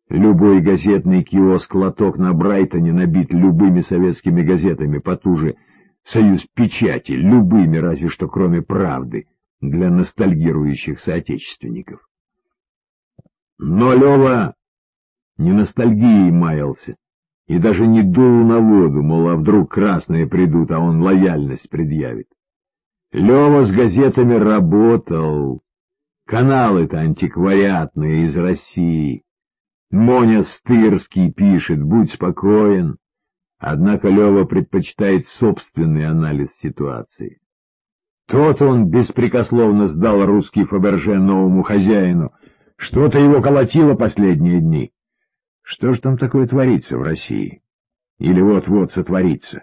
Любой газетный киоск-лоток на Брайтоне набит любыми советскими газетами, потуже «Союз печати», любыми, разве что кроме «Правды», для ностальгирующих соотечественников. Но Лёва не ностальгией маялся и даже не дул на воду, мол, а вдруг красные придут, а он лояльность предъявит. Лёва с газетами работал. Каналы-то антиквариатные из России. Моня Стырский пишет: «Будь спокоен». Однако Лёва предпочитает собственный анализ ситуации. Тот он беспрекословно сдал русский Фаберже новому хозяину. Что-то его колотило последние дни. Что ж там такое творится в России? Или вот-вот сотворится?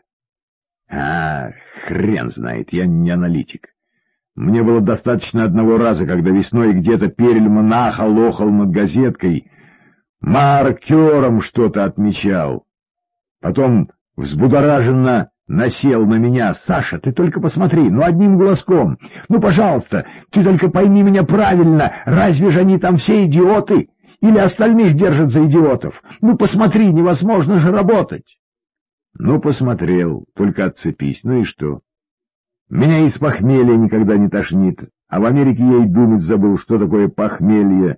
Хрен знает, я не аналитик. Мне было достаточно одного раза, когда весной где-то Перельман ахал-охал над газеткой, маркером что-то отмечал. Потом взбудораженно насел на меня: «Саша, ты только посмотри, одним глазком. Пожалуйста, ты только пойми меня правильно, разве же они там все идиоты? Или остальных держат за идиотов? Посмотри, невозможно же работать». Посмотрел, только отцепись, и что? Меня из похмелья никогда не тошнит, а в Америке я и думать забыл, что такое похмелье.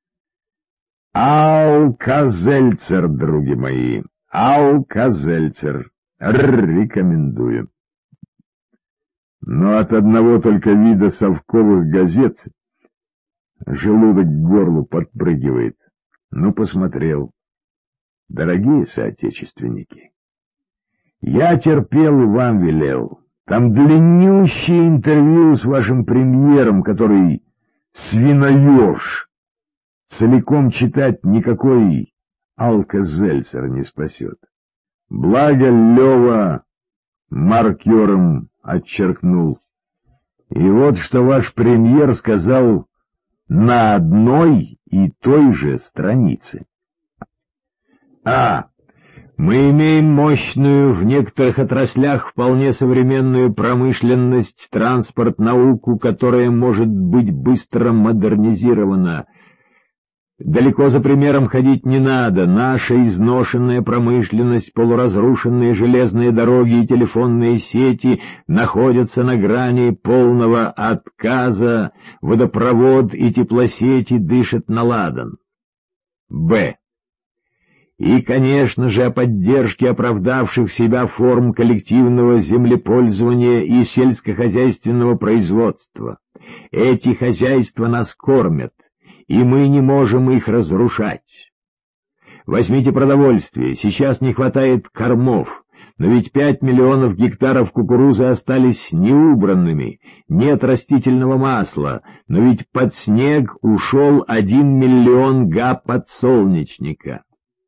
Алка-Зельцер, други мои, Алка-Зельцер. Рекомендую. Но от одного только вида совковых газет желудок к горлу подпрыгивает. Посмотрел. Дорогие соотечественники, я терпел и вам велел. Там длиннющее интервью с вашим премьером, который свиноеж. Целиком читать никакой Алка-Зельцер не спасет. Благо Лёва маркером отчеркнул. И вот что ваш премьер сказал на одной и той же странице. Мы имеем мощную, в некоторых отраслях вполне современную промышленность, транспорт, науку, которая может быть быстро модернизирована. Далеко за примером ходить не надо. Наша изношенная промышленность, полуразрушенные железные дороги и телефонные сети находятся на грани полного отказа, водопровод и теплосети дышат на ладан. Б. И, конечно же, о поддержке оправдавших себя форм коллективного землепользования и сельскохозяйственного производства. Эти хозяйства нас кормят, и мы не можем их разрушать. Возьмите продовольствие. Сейчас не хватает кормов, но ведь 5 миллионов гектаров кукурузы остались неубранными, нет растительного масла, но ведь под снег ушел 1 миллион га подсолнечника.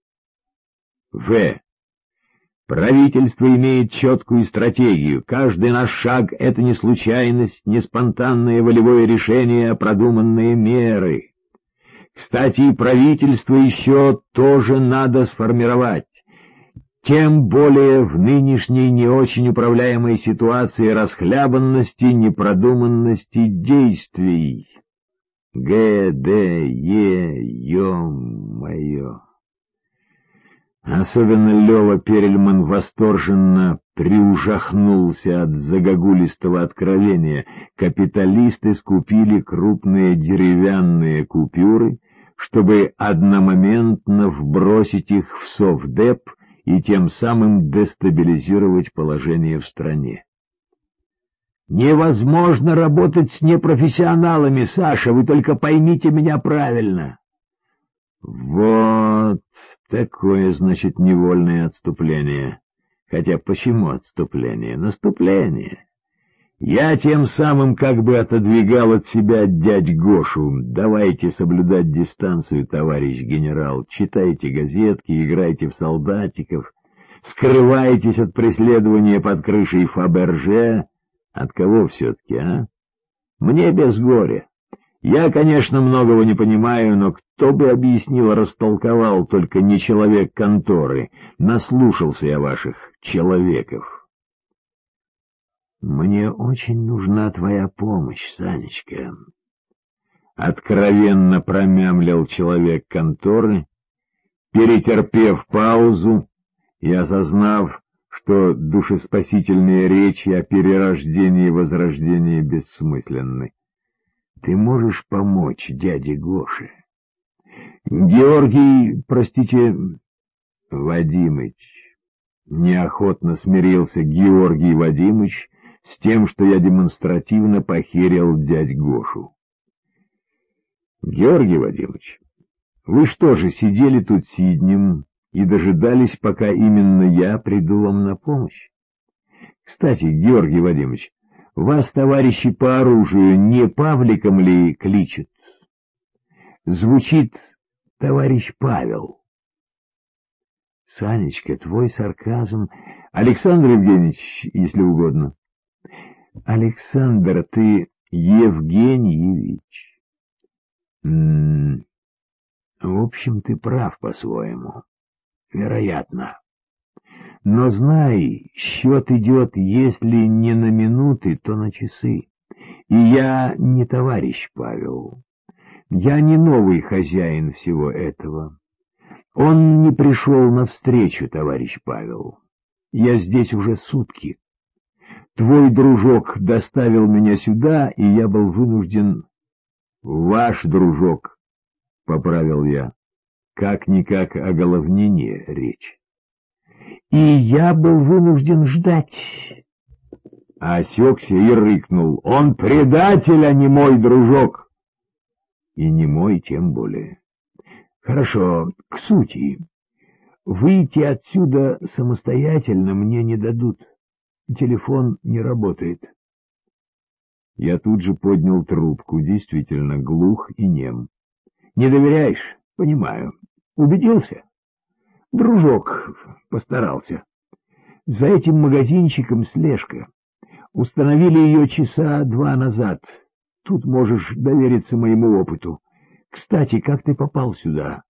В. Правительство имеет четкую стратегию. Каждый наш шаг — это не случайность, не спонтанное волевое решение, а продуманные меры. Кстати, и правительство еще тоже надо сформировать. Тем более в нынешней не очень управляемой ситуации расхлябанности, непродуманности действий. Ё-моё. Особенно Лёва Перельман восторженно приужахнулся от загогулистого откровения. Капиталисты скупили крупные деревянные купюры, чтобы одномоментно вбросить их в Совдеп и тем самым дестабилизировать положение в стране. Невозможно работать с непрофессионалами, Саша, вы только поймите меня правильно. Вот такое, значит, невольное отступление. Хотя почему отступление? Наступление. Я тем самым как бы отодвигал от себя дядь Гошу. Давайте соблюдать дистанцию, товарищ генерал. Читайте газетки, играйте в солдатиков, скрывайтесь от преследования под крышей Фаберже. От кого все-таки, а? Мне без горя. Я, конечно, многого не понимаю, но кто бы объяснил, растолковал, только не человек конторы. Наслушался я ваших человеков. Мне очень нужна твоя помощь, Санечка. Откровенно промямлил человек конторы Перетерпев паузу и осознав, что душеспасительные речи о перерождении и возрождении бессмысленны: «Ты можешь помочь дяде Гоше?» «Георгий, простите, Вадимыч», — неохотно смирился Георгий Вадимыч с тем, что я демонстративно похерил дядь Гошу. «Георгий Вадимыч, вы что же сидели тут сиднем и дожидались, пока именно я приду вам на помощь? Кстати, Георгий Вадимыч, вас товарищи по оружию не Павликом ли кличут? Звучит товарищ Павел». «Санечка, твой сарказм...» «Александр Евгеньевич, если угодно». «Александр, ты Евгеньевич». В общем, ты прав по-своему. Вероятно. Но знай, счет идет, если не на минуты, то на часы. И я не товарищ Павел. Я не новый хозяин всего этого. Он не пришел навстречу, товарищ Павел. Я здесь уже сутки. Твой дружок доставил меня сюда, и я был вынужден... Ваш дружок, — поправил я. Как-никак о головнине речь. И я был вынужден ждать. Осекся и рыкнул: «Он предатель, а не мой дружок!» И не мой тем более. Хорошо, к сути. Выйти отсюда самостоятельно мне не дадут. Телефон не работает. Я тут же поднял трубку, действительно глух и нем. Не доверяешь? Понимаю. Убедился? Дружок постарался. За этим магазинчиком слежка. Установили ее часа 2 назад. Тут можешь довериться моему опыту. Кстати, как ты попал сюда?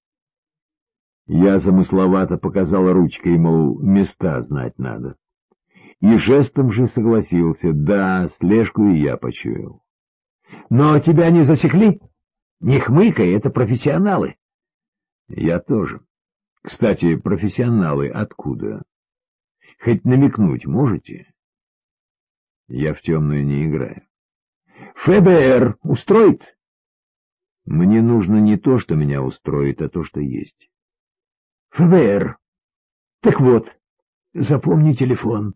Я замысловато показал ручкой, мол, места знать надо. И жестом же согласился: да, слежку и я почуял. Но тебя не засекли? Не хмыкай, это профессионалы. Я тоже. Кстати, профессионалы откуда? Хоть намекнуть можете? Я в темную не играю. ФБР устроит? Мне нужно не то, что меня устроит, а то, что есть. ФБР. Так вот, запомни телефон.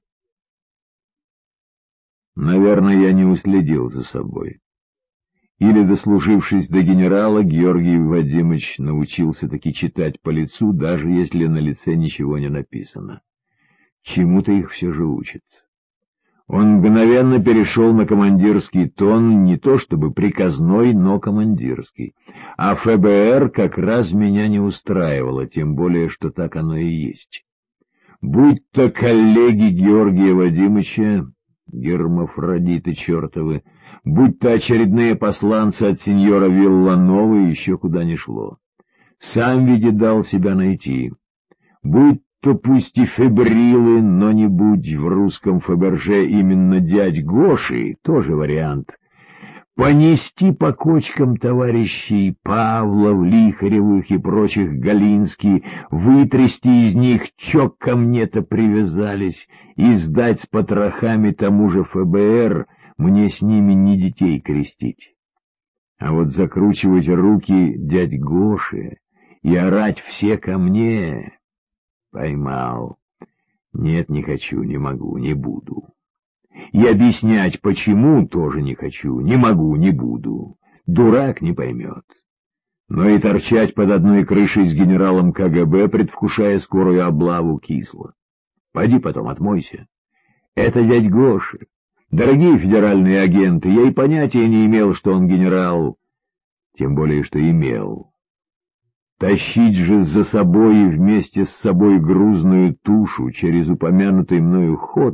Наверное, я не уследил за собой. Или, дослужившись до генерала, Георгий Вадимыч научился таки читать по лицу, даже если на лице ничего не написано. Чему-то их все же учат. Он мгновенно перешел на командирский тон, не то чтобы приказной, но командирский. А ФБР как раз меня не устраивало, тем более, что так оно и есть. Будь то коллеги Георгия Вадимыча, гермафродиты чертовы, будь то очередные посланцы от сеньора Вилланова, еще куда ни шло. Сам ведь дал себя найти. Будь то пусть и фибрилы, но не будь в русском Фаберже именно дядь Гоши, тоже вариант. Понести по кочкам товарищей Павлов, Лихаревых и прочих Галинский, вытрясти из них, чё ко мне-то привязались, и сдать с потрохами тому же ФБР, мне с ними не детей крестить. А вот закручивать руки дядь Гоши и орать все ко мне... Поймал. Нет, не хочу, не могу, не буду. И объяснять, почему, тоже не хочу, не могу, не буду. Дурак не поймет. Но и торчать под одной крышей с генералом КГБ, предвкушая скорую облаву, кисло. Пойди потом отмойся. Это дядь Гоша. Дорогие федеральные агенты, я и понятия не имел, что он генерал. Тем более, что имел. Тащить же за собой и вместе с собой грузную тушу через упомянутый мною ход...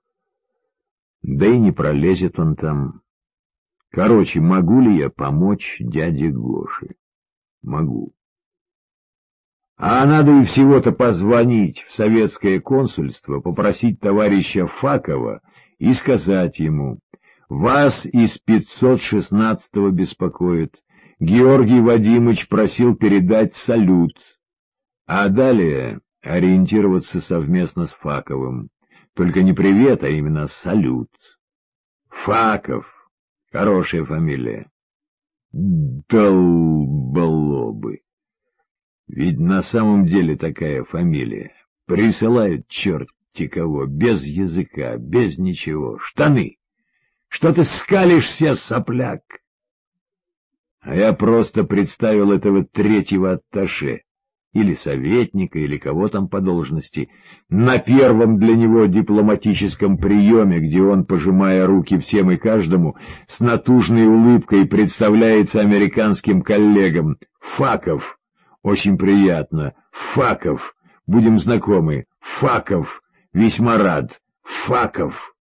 Да и не пролезет он там. Короче, могу ли я помочь дяде Гоше? Могу. А надо и всего-то позвонить в советское консульство, попросить товарища Факова и сказать ему: «Вас из 516-го беспокоит. Георгий Вадимыч просил передать салют». А далее ориентироваться совместно с Факовым. Только не привет, а именно салют. Факов. Хорошая фамилия. Долболобы. Ведь на самом деле такая фамилия. Присылают черти кого, без языка, без ничего. Штаны. Что ты скалишься, сопляк? А я просто представил этого третьего атташе, или советника, или кого там по должности, на первом для него дипломатическом приеме, где он, пожимая руки всем и каждому, с натужной улыбкой представляется американским коллегам. Факов. Очень приятно. Факов. Будем знакомы. Факов. Весьма рад. Факов.